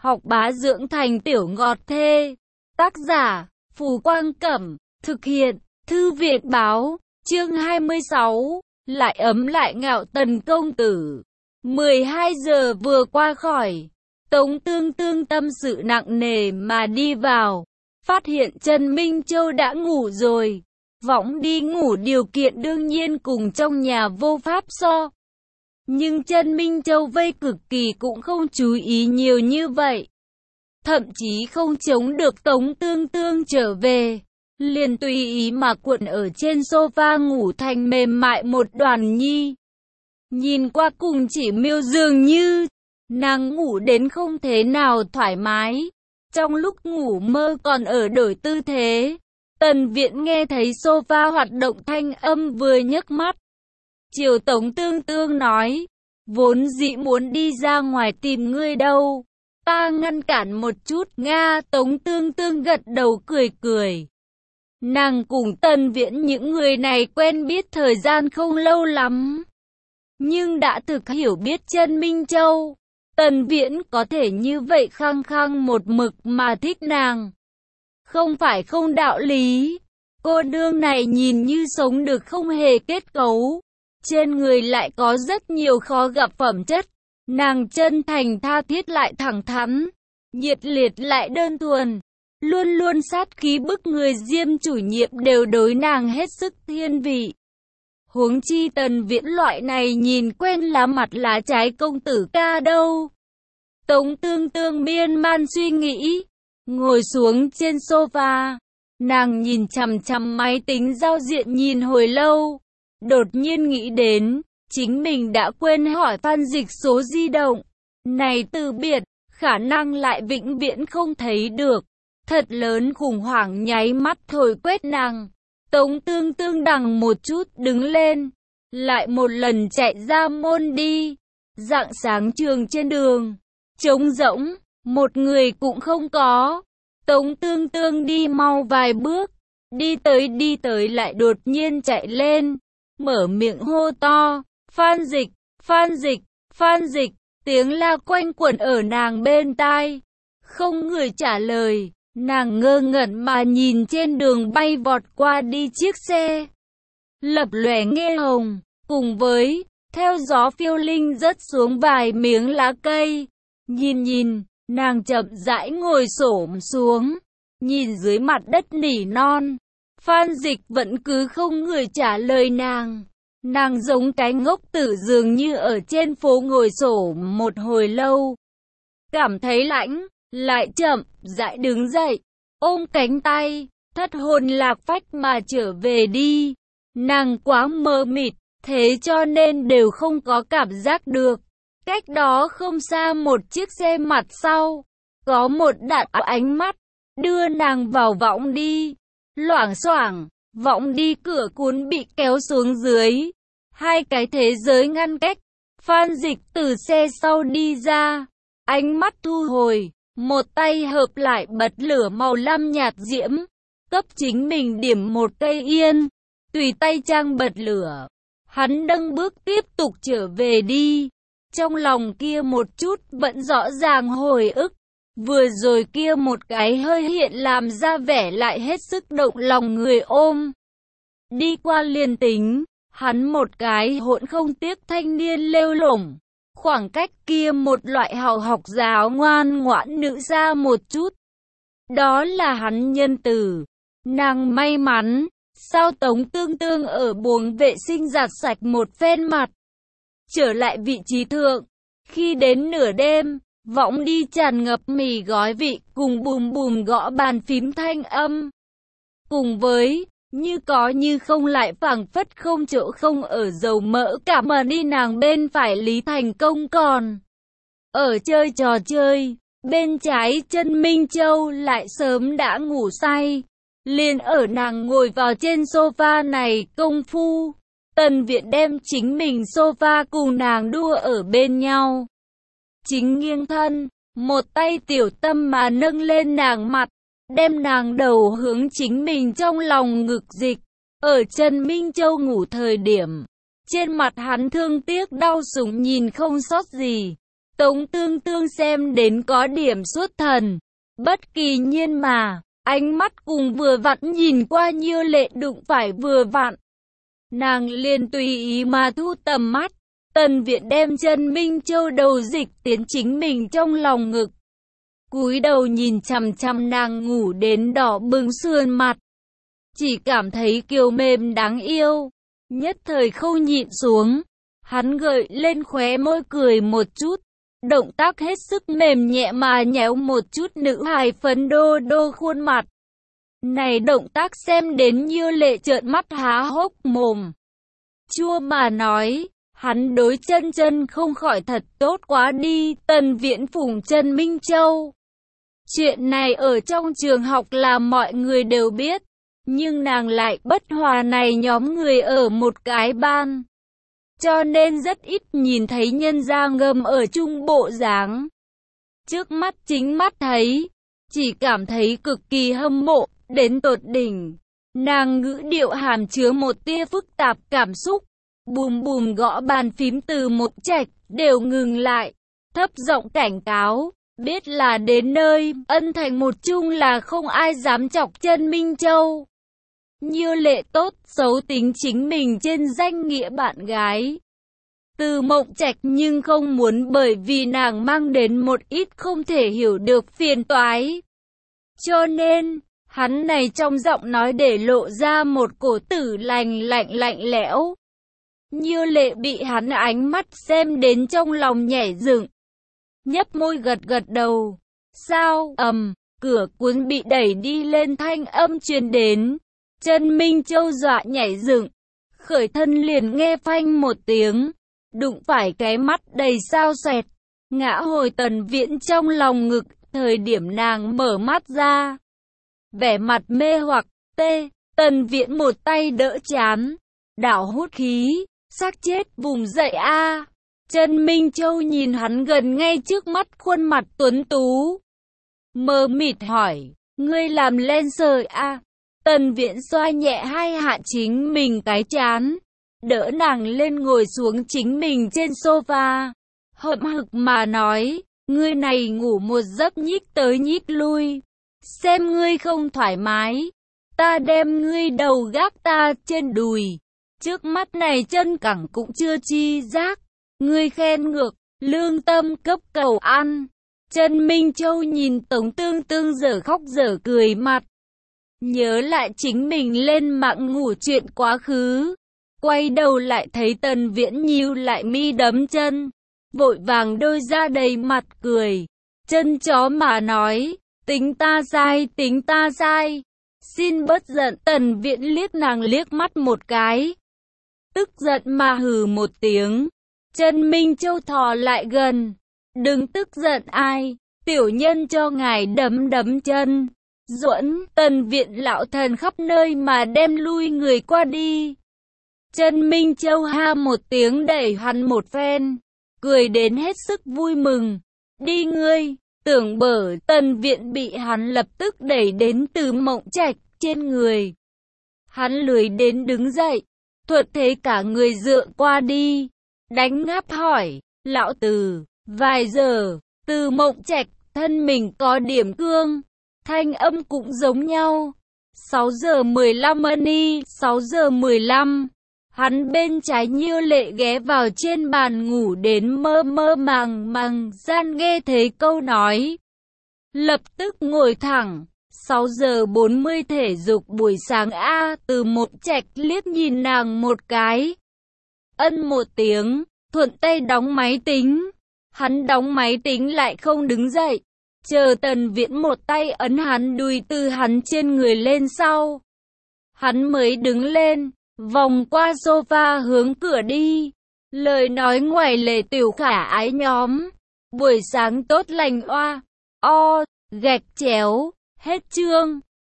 học bá dưỡng thành tiểu ngọt thê. Tác giả, Phù Quang Cẩm, thực hiện, Thư viện Báo, chương 26, lại ấm lại ngạo Tần công tử. 12 giờ vừa qua khỏi, Tống Tương Tương tâm sự nặng nề mà đi vào, phát hiện Trần Minh Châu đã ngủ rồi. Võng đi ngủ điều kiện đương nhiên cùng trong nhà vô pháp so. Nhưng Trần Minh Châu vây cực kỳ cũng không chú ý nhiều như vậy. Thậm chí không chống được Tống Tương Tương trở về, liền tùy ý mà cuộn ở trên sofa ngủ thành mềm mại một đoàn nhi. Nhìn qua cùng chỉ miêu dường như, nàng ngủ đến không thế nào thoải mái. Trong lúc ngủ mơ còn ở đổi tư thế, Tần Viễn nghe thấy sofa hoạt động thanh âm vừa nhấc mắt. Chiều Tống Tương Tương nói, vốn dĩ muốn đi ra ngoài tìm ngươi đâu. Ta ngăn cản một chút Nga. Tống Tương Tương gật đầu cười cười. Nàng cùng Tần Viễn những người này quen biết thời gian không lâu lắm, nhưng đã thực hiểu biết Trần Minh Châu. Tần Viễn có thể như vậy khăng khăng một mực mà thích nàng, không phải không đạo lý. Cô nương này nhìn như sống được không hề kết cấu, trên người lại có rất nhiều khó gặp phẩm chất. Nàng chân thành tha thiết lại thẳng thắn, nhiệt liệt lại đơn thuần, luôn luôn sát khí bức người. Diêm chủ nhiệm đều đối nàng hết sức thiên vị. Huống chi Tần Viễn loại này nhìn quen lá mặt lá trái công tử ca đâu. Tống Tương Tương miên man suy nghĩ, ngồi xuống trên sofa, nàng nhìn chằm chằm máy tính giao diện nhìn hồi lâu, đột nhiên nghĩ đến, chính mình đã quên hỏi Phan Dịch số di động. Này từ biệt, khả năng lại vĩnh viễn không thấy được. Thật lớn khủng hoảng nháy mắt thổi quét nàng. Tống Tương Tương đằng một chút đứng lên, lại một lần chạy ra môn đi. Rạng sáng trường trên đường, trống rỗng, một người cũng không có. Tống Tương Tương đi mau vài bước, đi tới lại đột nhiên chạy lên, mở miệng hô to, Phan Dịch, Phan Dịch, Phan Dịch. Tiếng la quanh quẩn ở nàng bên tai, không người trả lời. Nàng ngơ ngẩn mà nhìn trên đường bay vọt qua đi chiếc xe, lập lòe nghe hồng, cùng với theo gió phiêu linh rớt xuống vài miếng lá cây. Nhìn, nàng chậm rãi ngồi xổm xuống, nhìn dưới mặt đất nỉ non. Phan Dịch vẫn cứ không người trả lời nàng. Nàng giống cái ngốc tử dường như ở trên phố ngồi xổm một hồi lâu, cảm thấy lãnh, lại chậm rãi đứng dậy, ôm cánh tay, thất hồn lạc phách mà trở về đi. Nàng quá mờ mịt, thế cho nên đều không có cảm giác được. Cách đó không xa một chiếc xe mặt sau, có một đạn ánh mắt, đưa nàng vào võng đi. Loảng xoảng, võng đi cửa cuốn bị kéo xuống dưới. Hai cái thế giới ngăn cách. Phan Dịch từ xe sau đi ra, ánh mắt thu hồi, một tay hợp lại bật lửa màu lam nhạt diễm, cấp chính mình điểm một cây yên, tùy tay trang bật lửa. Hắn nâng bước tiếp tục trở về đi. Trong lòng kia một chút vẫn rõ ràng hồi ức, vừa rồi kia một cái hơi hiện làm ra vẻ lại hết sức động lòng người ôm. Đi qua liền tính, hắn một cái hỗn không tiếc thanh niên lêu lổng, khoảng cách kia một loại hào học giáo ngoan ngoãn nữ ra một chút. Đó là hắn nhân từ. Nàng may mắn, sao Tống Tương Tương ở buồng vệ sinh giặt sạch một phen mặt, trở lại vị trí thượng. Khi đến nửa đêm, võng đi tràn ngập mì gói vị cùng bùm bùm gõ bàn phím thanh âm, cùng với như có như không lại phảng phất không chỗ không ở dầu mỡ cả mà đi. Nàng bên phải Lý Thành Công còn ở chơi trò chơi, bên trái Trần Minh Châu lại sớm đã ngủ say. Liền ở nàng ngồi vào trên sofa này công phu, Tần Viễn đem chính mình sofa cùng nàng đua ở bên nhau. Chính nghiêng thân, một tay tiểu tâm mà nâng lên nàng mặt, đem nàng đầu hướng chính mình trong lòng ngực dịch. Ở Trần Minh Châu ngủ thời điểm, trên mặt hắn thương tiếc đau sủng nhìn không sót gì. Tống Tương Tương xem đến có điểm xuất thần. Bất kỳ nhiên mà, ánh mắt cùng vừa vặn nhìn qua Như Lệ đụng phải vừa vặn. Nàng liền tùy ý mà thu tầm mắt. Tần Viễn đem chân Minh Châu đầu dịch tiến chính mình trong lòng ngực. Cúi đầu nhìn chằm chằm nàng ngủ đến đỏ bừng sườn mặt. Chỉ cảm thấy kiều mềm đáng yêu. Nhất thời không nhịn xuống. Hắn gợi lên khóe môi cười một chút. Động tác hết sức mềm nhẹ mà nhéo một chút nữ hài phấn đô đô khuôn mặt. Này động tác xem đến Như Lệ trợn mắt há hốc mồm. Chua mà nói, hắn đối chân chân không khỏi thật tốt quá đi. Tần Viễn phủng Trần Minh Châu. Chuyện này ở trong trường học là mọi người đều biết. Nhưng nàng lại bất hòa này nhóm người ở một cái ban. Cho nên rất ít nhìn thấy nhân gia ngâm ở chung bộ dáng. Trước mắt chính mắt thấy, chỉ cảm thấy cực kỳ hâm mộ, đến tột đỉnh. Nàng ngữ điệu hàm chứa một tia phức tạp cảm xúc. Bùm bùm gõ bàn phím từ một trạch, đều ngừng lại. Thấp giọng cảnh cáo, biết là đến nơi, ân thành một chung là không ai dám chọc chân Minh Châu. Như Lệ tốt xấu tính chính mình trên danh nghĩa bạn gái. Từ Mộng Trạch nhưng không muốn bởi vì nàng mang đến một ít không thể hiểu được phiền toái. Cho nên, hắn này trong giọng nói để lộ ra một cổ tử lạnh lẽo. Như Lệ bị hắn ánh mắt xem đến trong lòng nhảy dựng. Nhấp môi gật gật đầu. Sao? Cửa cuốn bị đẩy đi lên thanh âm truyền đến. Chân Minh Châu dọa nhảy dựng. Khởi thân liền nghe phanh một tiếng. Đụng phải cái mắt đầy sao xoẹt. Ngã hồi Tần Viễn trong lòng ngực. Thời điểm nàng mở mắt ra. Vẻ mặt mê hoặc. Tần Viễn một tay đỡ chán. Đảo hút khí. Xác chết vùng dậy a. Trần Minh Châu nhìn hắn gần ngay trước mắt khuôn mặt tuấn tú. Mờ mịt hỏi. Ngươi làm lên sợi a. Tần Viễn xoa nhẹ hai hạ chính mình cái trán. Đỡ nàng lên ngồi xuống chính mình trên sofa. Hậm hực mà nói. Ngươi này ngủ một giấc nhích tới nhích lui. Xem ngươi không thoải mái. Ta đem ngươi đầu gác ta trên đùi. Trước mắt này chân cẳng cũng chưa chi giác. Ngươi khen ngược, lương tâm cấp cầu ăn. Trần Minh Châu nhìn Tống Tương Tương dở khóc dở cười mặt. Nhớ lại chính mình lên mạng ngủ chuyện quá khứ. Quay đầu lại thấy Tần Viễn nhíu lại mi đấm chân. Vội vàng đôi ra đầy mặt cười. Chân chó mà nói, tính ta sai. Xin bớt giận. Tần Viễn liếc nàng liếc mắt một cái. Tức giận mà hừ một tiếng. Trần Minh Châu thò lại gần. Đừng tức giận ai. Tiểu nhân cho ngài đấm chân. Duẫn. Tần Viễn lão thần khắp nơi mà đem lui người qua đi. Trần Minh Châu ha một tiếng đẩy hắn một phen. Cười đến hết sức vui mừng. Đi ngươi. Tưởng bở. Tần Viễn bị hắn lập tức đẩy đến Từ Mộng Trạch trên người. Hắn lười đến đứng dậy. Thuận thế cả người dựa qua đi. Đánh ngáp hỏi. Lão Từ. Vài giờ. Từ Mộng Trạch. Thân mình có điểm cương. Thanh âm cũng giống nhau. 6 giờ 15 Money. 6 giờ 15. Hắn bên trái Như Lệ ghé vào trên bàn ngủ đến mơ màng gian nghe thấy câu nói. Lập tức ngồi thẳng. 6 giờ 40 thể dục buổi sáng a. Từ Mộng Trạch liếc nhìn nàng một cái. Ân một tiếng. Thuận tay đóng máy tính. Hắn đóng máy tính lại không đứng dậy. Chờ Tần Viễn một tay ấn hắn đùi từ hắn trên người lên sau. Hắn mới đứng lên. Vòng qua sofa hướng cửa đi. Lời nói ngoài lề tiểu khả ái nhóm. Buổi sáng tốt lành oa. O. Gạch chéo. Hết chương.